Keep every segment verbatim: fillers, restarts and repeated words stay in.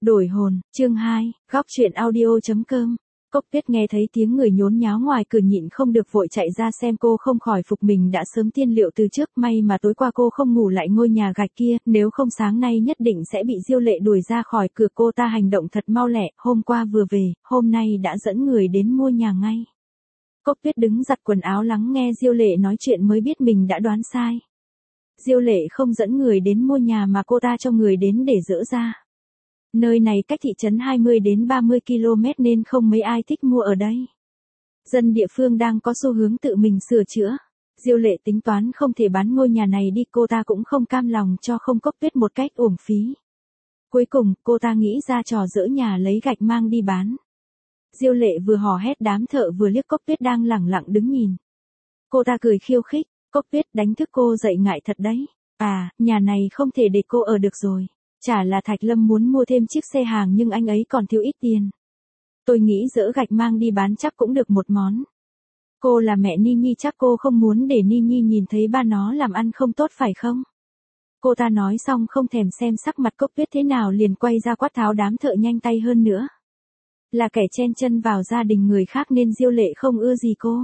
Đổi hồn, chương hai, góc truyện audio.com. Cốc Tuyết nghe thấy tiếng người nhốn nháo ngoài cửa nhịn không được vội chạy ra xem, cô không khỏi phục mình đã sớm tiên liệu từ trước, may mà tối qua cô không ngủ lại ngôi nhà gạch kia, nếu không sáng nay nhất định sẽ bị Diêu Lệ đuổi ra khỏi cửa. Cô ta hành động thật mau lẹ, hôm qua vừa về, hôm nay đã dẫn người đến mua nhà ngay. Cốc Tuyết đứng giặt quần áo lắng nghe Diêu Lệ nói chuyện mới biết mình đã đoán sai. Diêu Lệ không dẫn người đến mua nhà mà cô ta cho người đến để dỡ ra. Nơi này cách thị trấn hai mươi đến ba mươi ki lô mét nên không mấy ai thích mua ở đây. Dân địa phương đang có xu hướng tự mình sửa chữa. Diêu Lệ tính toán không thể bán ngôi nhà này đi, cô ta cũng không cam lòng cho không Cốc Tuyết một cách uổng phí. Cuối cùng, cô ta nghĩ ra trò dỡ nhà lấy gạch mang đi bán. Diêu Lệ vừa hò hét đám thợ vừa liếc Cốc Tuyết đang lẳng lặng đứng nhìn. Cô ta cười khiêu khích, Cốc Tuyết đánh thức cô dậy ngại thật đấy. À, nhà này không thể để cô ở được rồi. Chả là Thạch Lâm muốn mua thêm chiếc xe hàng nhưng anh ấy còn thiếu ít tiền. Tôi nghĩ dỡ gạch mang đi bán chắc cũng được một món. Cô là mẹ Ni Nhi, chắc cô không muốn để Ni Nhi nhìn thấy ba nó làm ăn không tốt phải không? Cô ta nói xong không thèm xem sắc mặt Cốc Tuyết thế nào liền quay ra quát tháo đám thợ nhanh tay hơn nữa. Là kẻ chen chân vào gia đình người khác nên Diêu Lệ không ưa gì cô.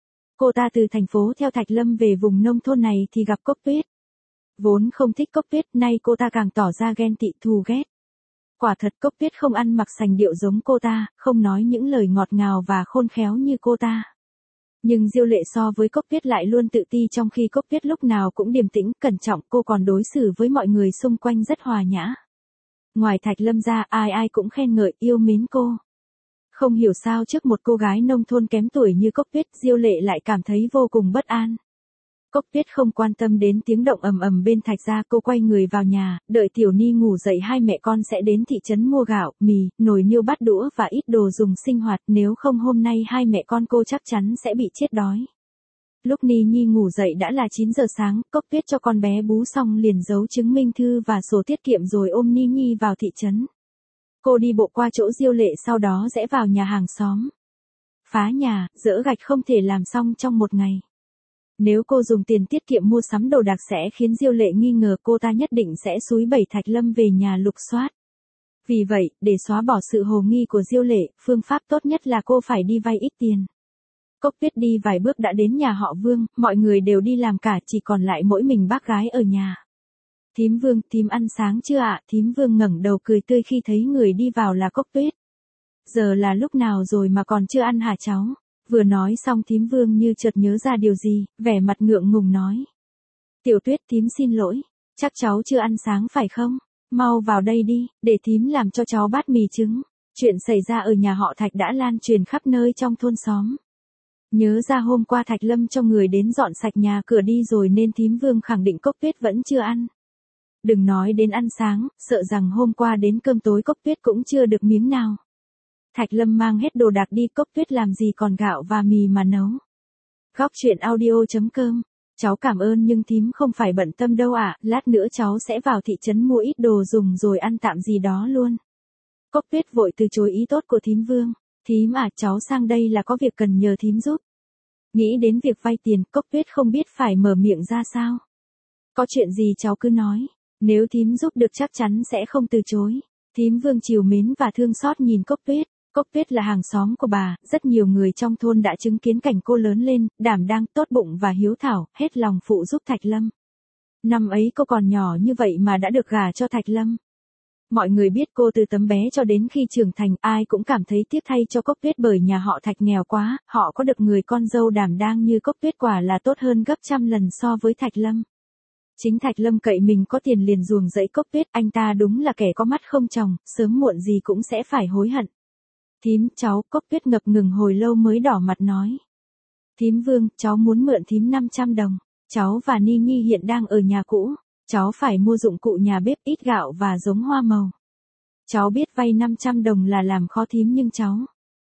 Cô ta từ thành phố theo Thạch Lâm về vùng nông thôn này thì gặp Cốc Tuyết. Vốn không thích Cốc Tuyết, nay cô ta càng tỏ ra ghen tị thù ghét. Quả thật Cốc Tuyết không ăn mặc sành điệu giống cô ta, không nói những lời ngọt ngào và khôn khéo như cô ta. Nhưng Diêu Lệ so với Cốc Tuyết lại luôn tự ti, trong khi Cốc Tuyết lúc nào cũng điềm tĩnh, cẩn trọng, cô còn đối xử với mọi người xung quanh rất hòa nhã. Ngoài Thạch Lâm ra, ai ai cũng khen ngợi, yêu mến cô. Không hiểu sao trước một cô gái nông thôn kém tuổi như Cốc Tuyết, Diêu Lệ lại cảm thấy vô cùng bất an. Cốc Tuyết không quan tâm đến tiếng động ầm ầm bên Thạch gia, cô quay người vào nhà, đợi Tiểu Ni ngủ dậy hai mẹ con sẽ đến thị trấn mua gạo, mì, nồi niêu bát đũa và ít đồ dùng sinh hoạt, nếu không hôm nay hai mẹ con cô chắc chắn sẽ bị chết đói. Lúc Ni Nhi ngủ dậy đã là chín giờ sáng, Cốc Tuyết cho con bé bú xong liền giấu chứng minh thư và sổ tiết kiệm rồi ôm Ni Nhi vào thị trấn. Cô đi bộ qua chỗ Diêu Lệ, sau đó rẽ vào nhà hàng xóm. Phá nhà, dỡ gạch không thể làm xong trong một ngày. Nếu cô dùng tiền tiết kiệm mua sắm đồ đạc sẽ khiến Diêu Lệ nghi ngờ, cô ta nhất định sẽ xúi bẩy Thạch Lâm về nhà lục soát. Vì vậy, để xóa bỏ sự hồ nghi của Diêu Lệ, phương pháp tốt nhất là cô phải đi vay ít tiền. Cốc Tuyết đi vài bước đã đến nhà họ Vương, mọi người đều đi làm cả, chỉ còn lại mỗi mình bác gái ở nhà. Thím Vương, thím ăn sáng chưa ạ? Thím Vương ngẩng đầu cười tươi khi thấy người đi vào là Cốc Tuyết. Giờ là lúc nào rồi mà còn chưa ăn hả cháu? Vừa nói xong thím Vương như chợt nhớ ra điều gì, vẻ mặt ngượng ngùng nói. Tiểu Tuyết, thím xin lỗi, chắc cháu chưa ăn sáng phải không? Mau vào đây đi, để thím làm cho cháu bát mì trứng. Chuyện xảy ra ở nhà họ Thạch đã lan truyền khắp nơi trong thôn xóm. Nhớ ra hôm qua Thạch Lâm cho người đến dọn sạch nhà cửa đi rồi nên thím Vương khẳng định Cốc Tuyết vẫn chưa ăn. Đừng nói đến ăn sáng, sợ rằng hôm qua đến cơm tối Cốc Tuyết cũng chưa được miếng nào. Thạch Lâm mang hết đồ đạc đi, Cốc Tuyết làm gì còn gạo và mì mà nấu. Góc truyện audio.com. Cháu cảm ơn nhưng thím không phải bận tâm đâu ạ, lát nữa cháu sẽ vào thị trấn mua ít đồ dùng rồi ăn tạm gì đó luôn. Cốc Tuyết vội từ chối ý tốt của thím Vương. Thím à, cháu sang đây là có việc cần nhờ thím giúp. Nghĩ đến việc vay tiền, Cốc Tuyết không biết phải mở miệng ra sao. Có chuyện gì cháu cứ nói, nếu thím giúp được chắc chắn sẽ không từ chối. Thím Vương trìu mến và thương xót nhìn Cốc Tuyết. Cốc Tuyết là hàng xóm của bà, rất nhiều người trong thôn đã chứng kiến cảnh cô lớn lên, đảm đang, tốt bụng và hiếu thảo, hết lòng phụ giúp Thạch Lâm. Năm ấy cô còn nhỏ như vậy mà đã được gả cho Thạch Lâm. Mọi người biết cô từ tấm bé cho đến khi trưởng thành, ai cũng cảm thấy tiếc thay cho Cốc Tuyết bởi nhà họ Thạch nghèo quá, họ có được người con dâu đảm đang như Cốc Tuyết quả là tốt hơn gấp trăm lần so với Thạch Lâm. Chính Thạch Lâm cậy mình có tiền liền ruồng rẫy Cốc Tuyết, anh ta đúng là kẻ có mắt không tròng, sớm muộn gì cũng sẽ phải hối hận. Thím, cháu, Cốc Tuyết ngập ngừng hồi lâu mới đỏ mặt nói. Thím Vương, cháu muốn mượn thím năm trăm đồng, cháu và Ni Nhi hiện đang ở nhà cũ, cháu phải mua dụng cụ nhà bếp, ít gạo và giống hoa màu. Cháu biết vay năm trăm đồng là làm khó thím nhưng cháu.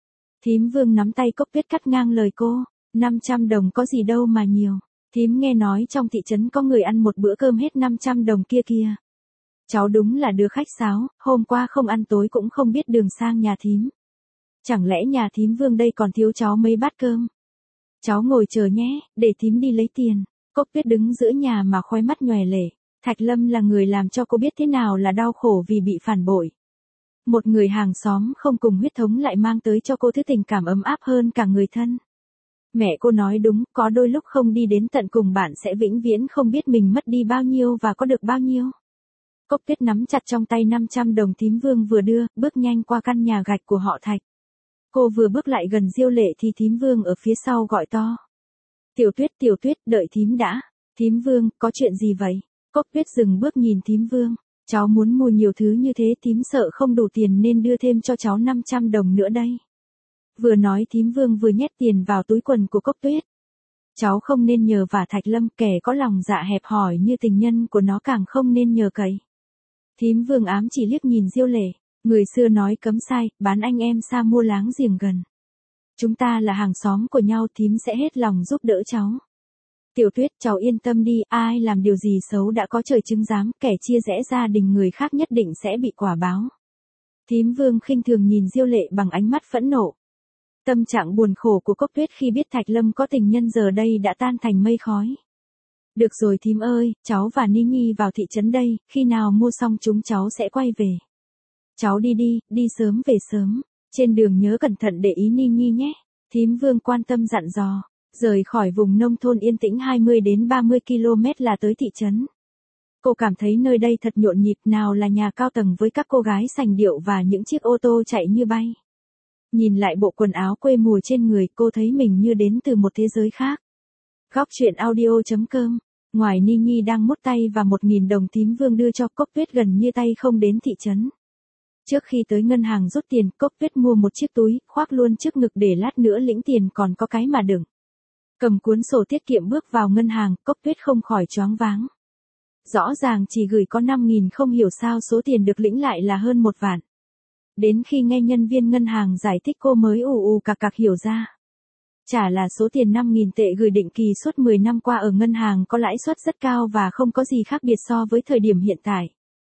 Thím Vương nắm tay Cốc Tuyết cắt ngang lời cô, năm trăm đồng có gì đâu mà nhiều, thím nghe nói trong thị trấn có người ăn một bữa cơm hết năm trăm đồng kia kìa. Cháu đúng là đứa khách sáo, hôm qua không ăn tối cũng không biết đường sang nhà thím. Chẳng lẽ nhà thím Vương đây còn thiếu cháu mấy bát cơm? Cháu ngồi chờ nhé, để thím đi lấy tiền. Cốc Tuyết đứng giữa nhà mà khóe mắt nhòe lệ. Thạch Lâm là người làm cho cô biết thế nào là đau khổ vì bị phản bội. Một người hàng xóm không cùng huyết thống lại mang tới cho cô thứ tình cảm ấm áp hơn cả người thân. Mẹ cô nói đúng, có đôi lúc không đi đến tận cùng bạn sẽ vĩnh viễn không biết mình mất đi bao nhiêu và có được bao nhiêu. Cốc Tuyết nắm chặt trong tay năm trăm đồng thím Vương vừa đưa, bước nhanh qua căn nhà gạch của họ Thạch. Cô vừa bước lại gần Diêu Lệ thì thím Vương ở phía sau gọi to. Tiểu Tuyết, Tiểu Tuyết, đợi thím đã. Thím Vương, có chuyện gì vậy? Cốc Tuyết dừng bước nhìn thím Vương. Cháu muốn mua nhiều thứ như thế, thím sợ không đủ tiền nên đưa thêm cho cháu năm trăm đồng nữa đây. Vừa nói thím Vương vừa nhét tiền vào túi quần của Cốc Tuyết. Cháu không nên nhờ vả Thạch Lâm, kẻ có lòng dạ hẹp hòi như tình nhân của nó càng không nên nhờ cậy. Thím Vương ám chỉ liếc nhìn Diêu Lệ, người xưa nói cấm sai, bán anh em xa mua láng giềng gần. Chúng ta là hàng xóm của nhau, thím sẽ hết lòng giúp đỡ cháu. Tiểu Tuyết, cháu yên tâm đi, ai làm điều gì xấu đã có trời chứng giám, kẻ chia rẽ gia đình người khác nhất định sẽ bị quả báo. Thím Vương khinh thường nhìn Diêu Lệ bằng ánh mắt phẫn nộ. Tâm trạng buồn khổ của Cốc Tuyết khi biết Thạch Lâm có tình nhân giờ đây đã tan thành mây khói. Được rồi thím ơi, cháu và Ni Nhi vào thị trấn đây, khi nào mua xong chúng cháu sẽ quay về. Cháu đi đi, đi sớm về sớm, trên đường nhớ cẩn thận để ý Ni Nhi nhé. Thím Vương quan tâm dặn dò, rời khỏi vùng nông thôn yên tĩnh hai mươi đến ba mươi ki lô mét là tới thị trấn. Cô cảm thấy nơi đây thật nhộn nhịp, nào là nhà cao tầng với các cô gái sành điệu và những chiếc ô tô chạy như bay. Nhìn lại bộ quần áo quê mùa trên người, cô thấy mình như đến từ một thế giới khác. Góc truyện audio chấm com. Ngoài Ni Nhi đang mút tay và một nghìn đồng thím Vương đưa cho, Cốc Tuyết gần như tay không đến thị trấn. Trước khi tới ngân hàng rút tiền, Cốc Tuyết mua một chiếc túi, khoác luôn trước ngực để lát nữa lĩnh tiền còn có cái mà đựng. Cầm cuốn sổ tiết kiệm bước vào ngân hàng, Cốc Tuyết không khỏi choáng váng. Rõ ràng chỉ gửi có năm nghìn, không hiểu sao số tiền được lĩnh lại là hơn một vạn. Đến khi nghe nhân viên ngân hàng giải thích cô mới ù ù cạc cạc hiểu ra. Chả là số tiền năm nghìn tệ gửi định kỳ suốt mười năm qua ở ngân hàng có lãi suất rất cao và không có gì khác biệt so với thời điểm hiện tại.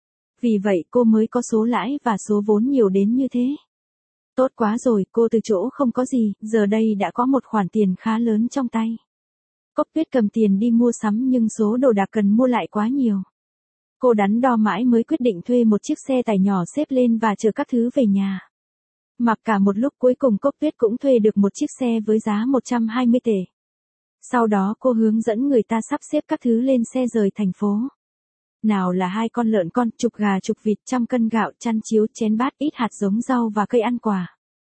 Vì vậy cô mới có số lãi và số vốn nhiều đến như thế. Tốt quá rồi, cô từ chỗ không có gì, giờ đây đã có một khoản tiền khá lớn trong tay. Cốc Tuyết cầm tiền đi mua sắm nhưng số đồ đạc cần mua lại quá nhiều. Cô đắn đo mãi mới quyết định thuê một chiếc xe tải nhỏ xếp lên và chở các thứ về nhà. Mặc cả một lúc cuối cùng Cốc Tuyết cũng thuê được một chiếc xe với giá một trăm hai mươi tệ. Sau đó cô hướng dẫn người ta sắp xếp các thứ lên xe rời thành phố. Nào là hai con lợn con, chục gà chục vịt, trăm cân gạo, chăn chiếu, chén bát, ít hạt giống rau và cây ăn quả.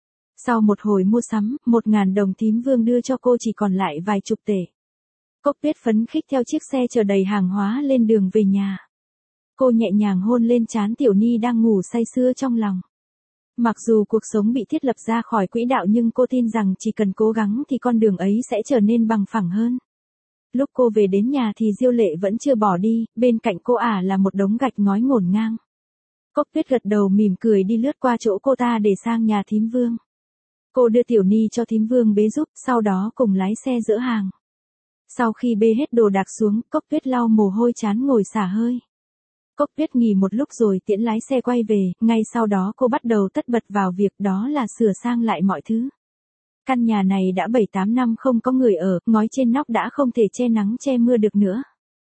Sau một hồi mua sắm, một ngàn đồng thím Vương đưa cho cô chỉ còn lại vài chục tệ. Cốc Tuyết phấn khích theo chiếc xe chở đầy hàng hóa lên đường về nhà. Cô nhẹ nhàng hôn lên trán Tiểu Ni đang ngủ say sưa trong lòng. Mặc dù cuộc sống bị thiết lập ra khỏi quỹ đạo nhưng cô tin rằng chỉ cần cố gắng thì con đường ấy sẽ trở nên bằng phẳng hơn. Lúc cô về đến nhà thì Diêu Lệ vẫn chưa bỏ đi, bên cạnh cô ả là một đống gạch ngói ngổn ngang. Cốc Tuyết gật đầu mỉm cười đi lướt qua chỗ cô ta để sang nhà thím Vương. Cô đưa Tiểu Ni cho thím Vương bế giúp, sau đó cùng lái xe dỡ hàng. Sau khi bê hết đồ đạc xuống, Cốc Tuyết lau mồ hôi chán ngồi xả hơi. Cốc Tuyết nghỉ một lúc rồi tiễn lái xe quay về, ngay sau đó cô bắt đầu tất bật vào việc đó là sửa sang lại mọi thứ. Căn nhà này đã bảy tám năm không có người ở, ngói trên nóc đã không thể che nắng che mưa được nữa.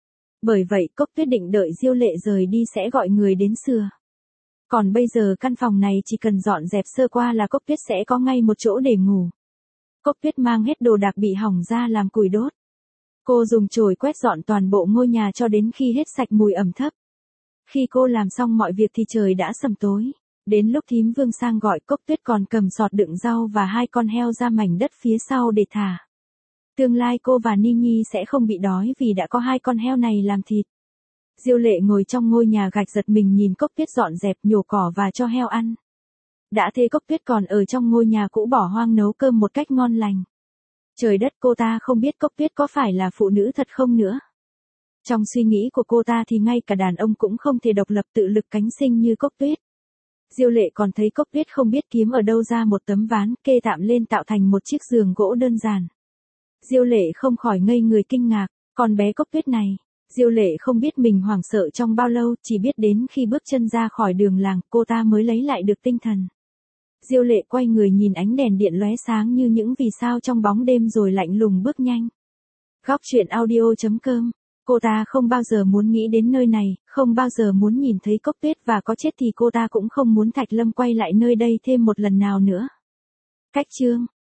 Bởi vậy Cốc Tuyết định đợi Diêu Lệ rời đi sẽ gọi người đến sửa. Còn bây giờ căn phòng này chỉ cần dọn dẹp sơ qua là Cốc Tuyết sẽ có ngay một chỗ để ngủ. Cốc Tuyết mang hết đồ đạc bị hỏng ra làm củi đốt. Cô dùng chổi quét dọn toàn bộ ngôi nhà cho đến khi hết sạch mùi ẩm thấp. Khi cô làm xong mọi việc thì trời đã sầm tối. Đến lúc thím Vương sang gọi, Cốc Tuyết còn cầm sọt đựng rau và hai con heo ra mảnh đất phía sau để thả. Tương lai cô và Ni Nhi sẽ không bị đói vì đã có hai con heo này làm thịt. Diêu Lệ ngồi trong ngôi nhà gạch giật mình nhìn Cốc Tuyết dọn dẹp, nhổ cỏ và cho heo ăn. Đã thế Cốc Tuyết còn ở trong ngôi nhà cũ bỏ hoang nấu cơm một cách ngon lành. Trời đất, cô ta không biết Cốc Tuyết có phải là phụ nữ thật không nữa. Trong suy nghĩ của cô ta thì ngay cả đàn ông cũng không thể độc lập tự lực cánh sinh như Cốc Tuyết. Diêu Lệ còn thấy Cốc Tuyết không biết kiếm ở đâu ra một tấm ván kê tạm lên tạo thành một chiếc giường gỗ đơn giản. Diêu Lệ không khỏi ngây người kinh ngạc, con bé Cốc Tuyết này. Diêu Lệ không biết mình hoảng sợ trong bao lâu, chỉ biết đến khi bước chân ra khỏi đường làng, cô ta mới lấy lại được tinh thần. Diêu Lệ quay người nhìn ánh đèn điện lóe sáng như những vì sao trong bóng đêm rồi lạnh lùng bước nhanh. Góc truyện audio chấm com Cô ta không bao giờ muốn nghĩ đến nơi này, không bao giờ muốn nhìn thấy Cốc Tuyết và có chết thì cô ta cũng không muốn Thạch Lâm quay lại nơi đây thêm một lần nào nữa. Cách chương